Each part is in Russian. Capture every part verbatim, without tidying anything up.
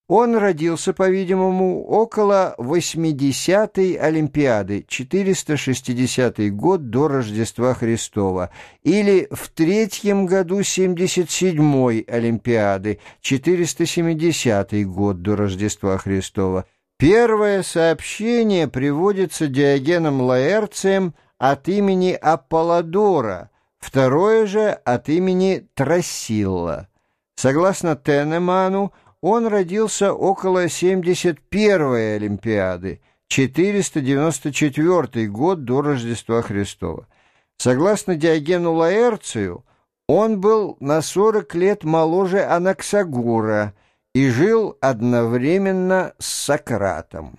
Он родился, по-видимому, около восьмидесятой Олимпиады, четыреста шестидесятый год до Рождества Христова, или в третьем году семьдесят седьмой Олимпиады, четыреста семидесятый год до Рождества Христова. Первое сообщение приводится Диогеном Лаэрцием от имени Аполлодора, второе же от имени Трассилла. Согласно Тенеману, он родился около семьдесят первой Олимпиады, четыреста девяносто четвёртый год до Рождества Христова. Согласно Диогену Лаэрцию, он был на сорок лет моложе Анаксагора и жил одновременно с Сократом.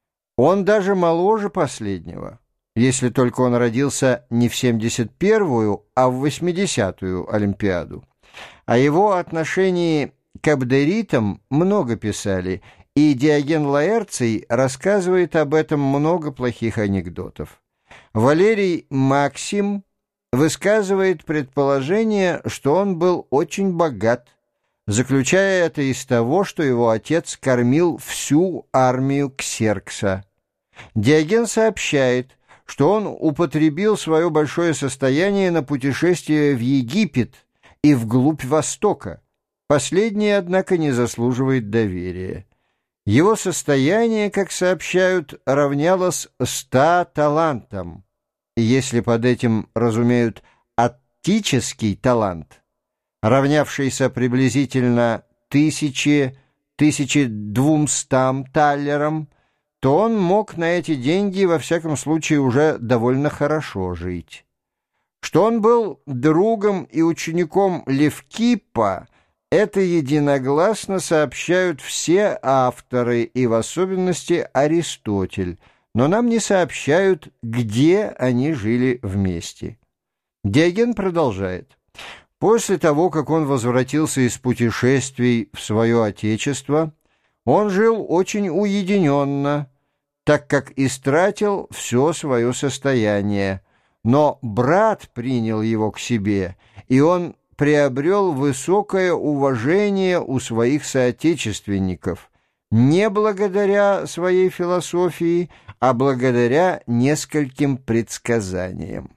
Он даже моложе последнего, если только он родился не в семьдесят первую, а в восьмидесятую Олимпиаду. О его отношении к абдеритам много писали, и Диоген Лаэрций рассказывает об этом много плохих анекдотов. Валерий Максим высказывает предположение, что он был очень богат, заключая это из того, что его отец кормил всю армию Ксеркса. Диоген сообщает, что он употребил свое большое состояние на путешествие в Египет и вглубь Востока. Последнее, однако, не заслуживает доверия. Его состояние, как сообщают, равнялось ста талантам. И если под этим разумеют аттический талант, равнявшийся приблизительно тысяче, тысяче двумстам таллерам, то он мог на эти деньги, во всяком случае, уже довольно хорошо жить. Что он был другом и учеником Левкиппа, это единогласно сообщают все авторы, и в особенности Аристотель, но нам не сообщают, где они жили вместе. Диоген продолжает. После того, как он возвратился из путешествий в свое отечество, он жил очень уединенно, так как истратил все свое состояние, но брат принял его к себе, и он приобрел высокое уважение у своих соотечественников, не благодаря своей философии, а благодаря нескольким предсказаниям.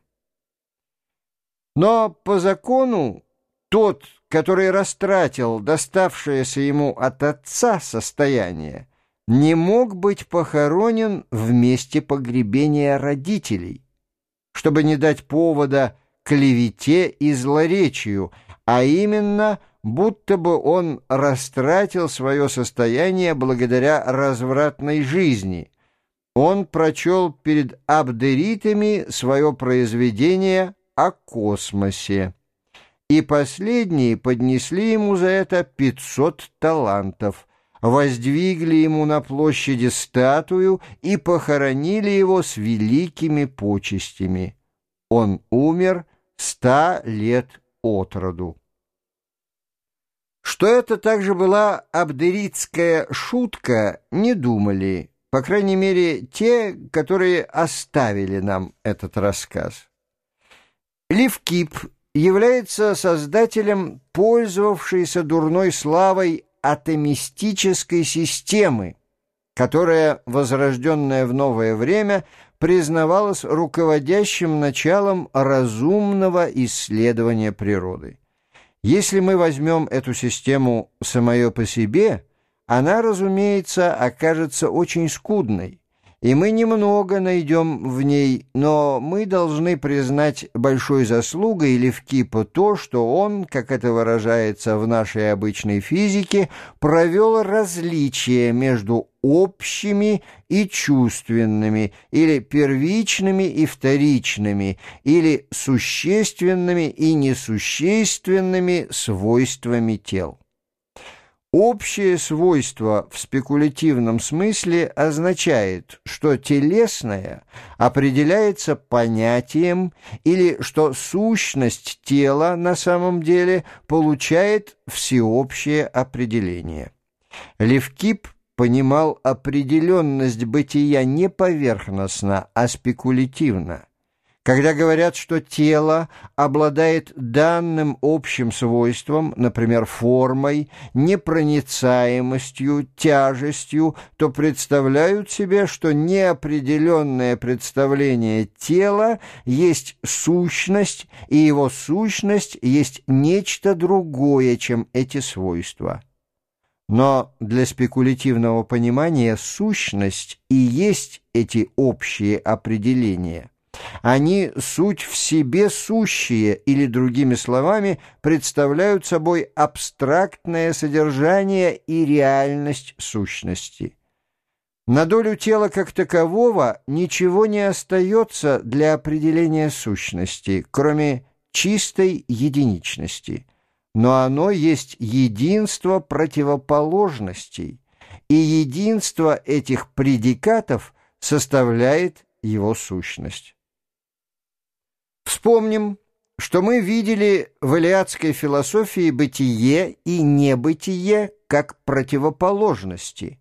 Но по закону тот, который растратил доставшееся ему от отца состояние, не мог быть похоронен в месте погребения родителей, чтобы не дать повода клевете и злоречию, а именно, будто бы он растратил свое состояние благодаря развратной жизни. Он прочел перед абдеритами свое произведение о космосе, и последние поднесли ему за это пятьсот талантов, воздвигли ему на площади статую и похоронили его с великими почестями. Он умер ста лет от роду. Что это также была абдеритская шутка, не думали, по крайней мере, те, которые оставили нам этот рассказ. Левкипп является создателем пользовавшейся дурной славой атомистической системы, которая, возрожденная в новое время, признавалась руководящим началом разумного исследования природы. Если мы возьмем эту систему самое по себе, она, разумеется, окажется очень скудной, и мы немного найдем в ней, но мы должны признать большой заслугой Левкиппа то, что он, как это выражается в нашей обычной физике, провел различие между общими и чувственными, или первичными и вторичными, или существенными и несущественными свойствами тел. Общее свойство в спекулятивном смысле означает, что телесное определяется понятием или что сущность тела на самом деле получает всеобщее определение. Левкипп понимал определенность бытия не поверхностно, а спекулятивно. Когда говорят, что тело обладает данным общим свойством, например, формой, непроницаемостью, тяжестью, то представляют себе, что неопределенное представление тела есть сущность, и его сущность есть нечто другое, чем эти свойства. Но для спекулятивного понимания сущность и есть эти общие определения. Они суть в себе сущие, или, другими словами, представляют собой абстрактное содержание и реальность сущности. На долю тела как такового ничего не остается для определения сущности, кроме чистой единичности. Но оно есть единство противоположностей, и единство этих предикатов составляет его сущность. Вспомним, что мы видели в элеатской философии бытие и небытие как противоположности.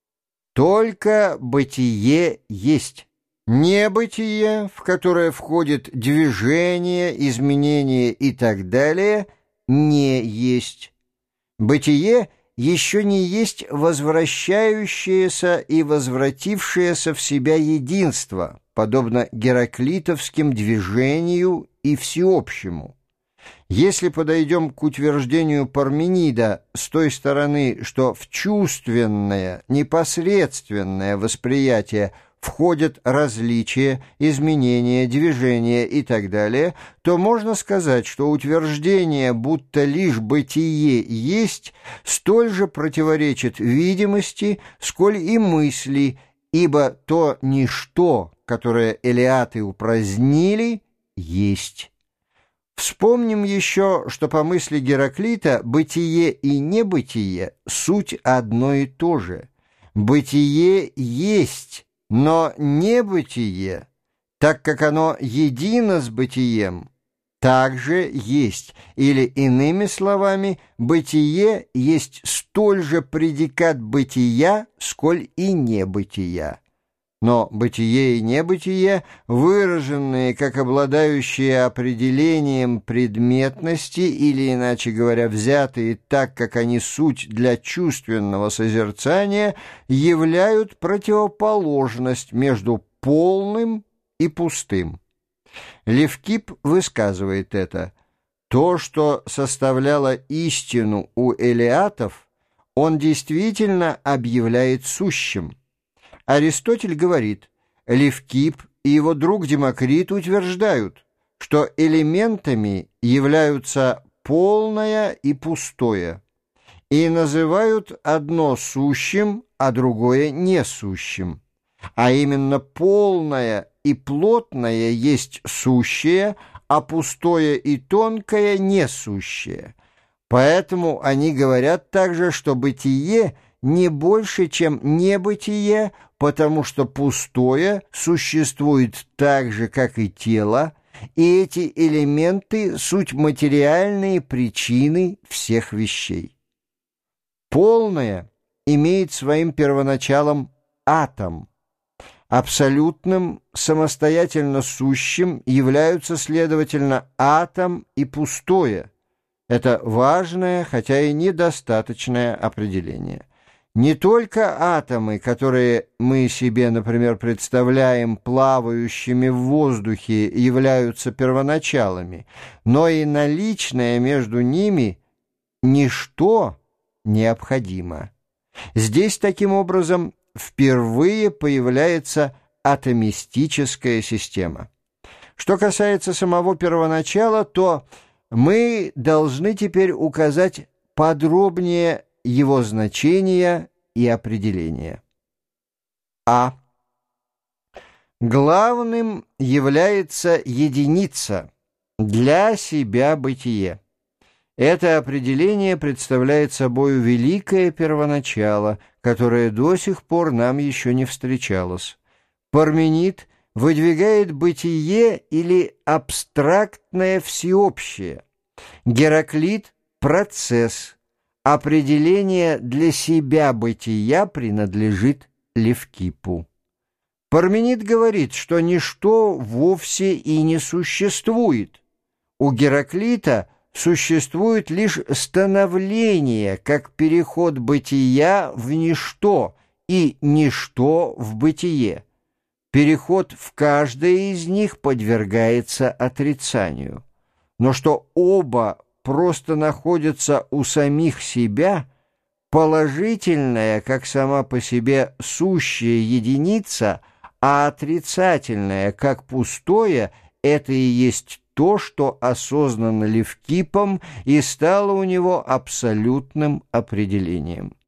Только бытие есть. Небытие, в которое входит движение, изменение и так далее, не есть. Бытие еще не есть возвращающееся и возвратившееся в себя единство, подобно гераклитовским движению и всеобщему. Если подойдем к утверждению Парменида с той стороны, что в чувственное, непосредственное восприятие входят различия, изменения, движения и так далее, то можно сказать, что утверждение, будто лишь бытие есть, столь же противоречит видимости, сколь и мысли, ибо то ничто, которое элеаты упразднили, есть. Вспомним еще, что по мысли Гераклита бытие и небытие – суть одно и то же. Бытие есть, но небытие, так как оно едино с бытием, также есть, или, иными словами, бытие есть столь же предикат бытия, сколь и небытия. Но бытие и небытие, выраженные как обладающие определением предметности, или, иначе говоря, взятые так, как они суть для чувственного созерцания, являют противоположность между полным и пустым. Левкип высказывает это. То, что составляло истину у элеатов, он действительно объявляет сущим. Аристотель говорит, Левкип и его друг Демокрит утверждают, что элементами являются полное и пустое, и называют одно сущим, а другое несущим. А именно полное и плотное есть сущее, а пустое и тонкое несущее. Поэтому они говорят также, что бытие не больше, чем небытие, потому что пустое существует так же, как и тело, и эти элементы — суть материальные причины всех вещей. Полное имеет своим первоначалом атом. Абсолютным, самостоятельно сущим являются, следовательно, атом и пустое. Это важное, хотя и недостаточное определение. Не только атомы, которые мы себе, например, представляем плавающими в воздухе, являются первоначалами, но и наличное между ними ничто необходимо. Здесь, таким образом, впервые появляется атомистическая система. Что касается самого первоначала, то мы должны теперь указать подробнее его значения и определения. А. Главным является единица, для себя бытие. Это определение представляет собою великое первоначало, которое до сих пор нам еще не встречалось. Парменид выдвигает бытие или абстрактное всеобщее. Гераклит – процесс. Определение для себя бытия принадлежит Левкипу. Парменид говорит, что ничто вовсе и не существует. У Гераклита существует лишь становление, как переход бытия в ничто и ничто в бытие. Переход в каждое из них подвергается отрицанию. Но что оба просто находятся у самих себя, положительная, как сама по себе сущая единица, а отрицательное, как пустое, это и есть то, что осознано Левкипом и стало у него абсолютным определением.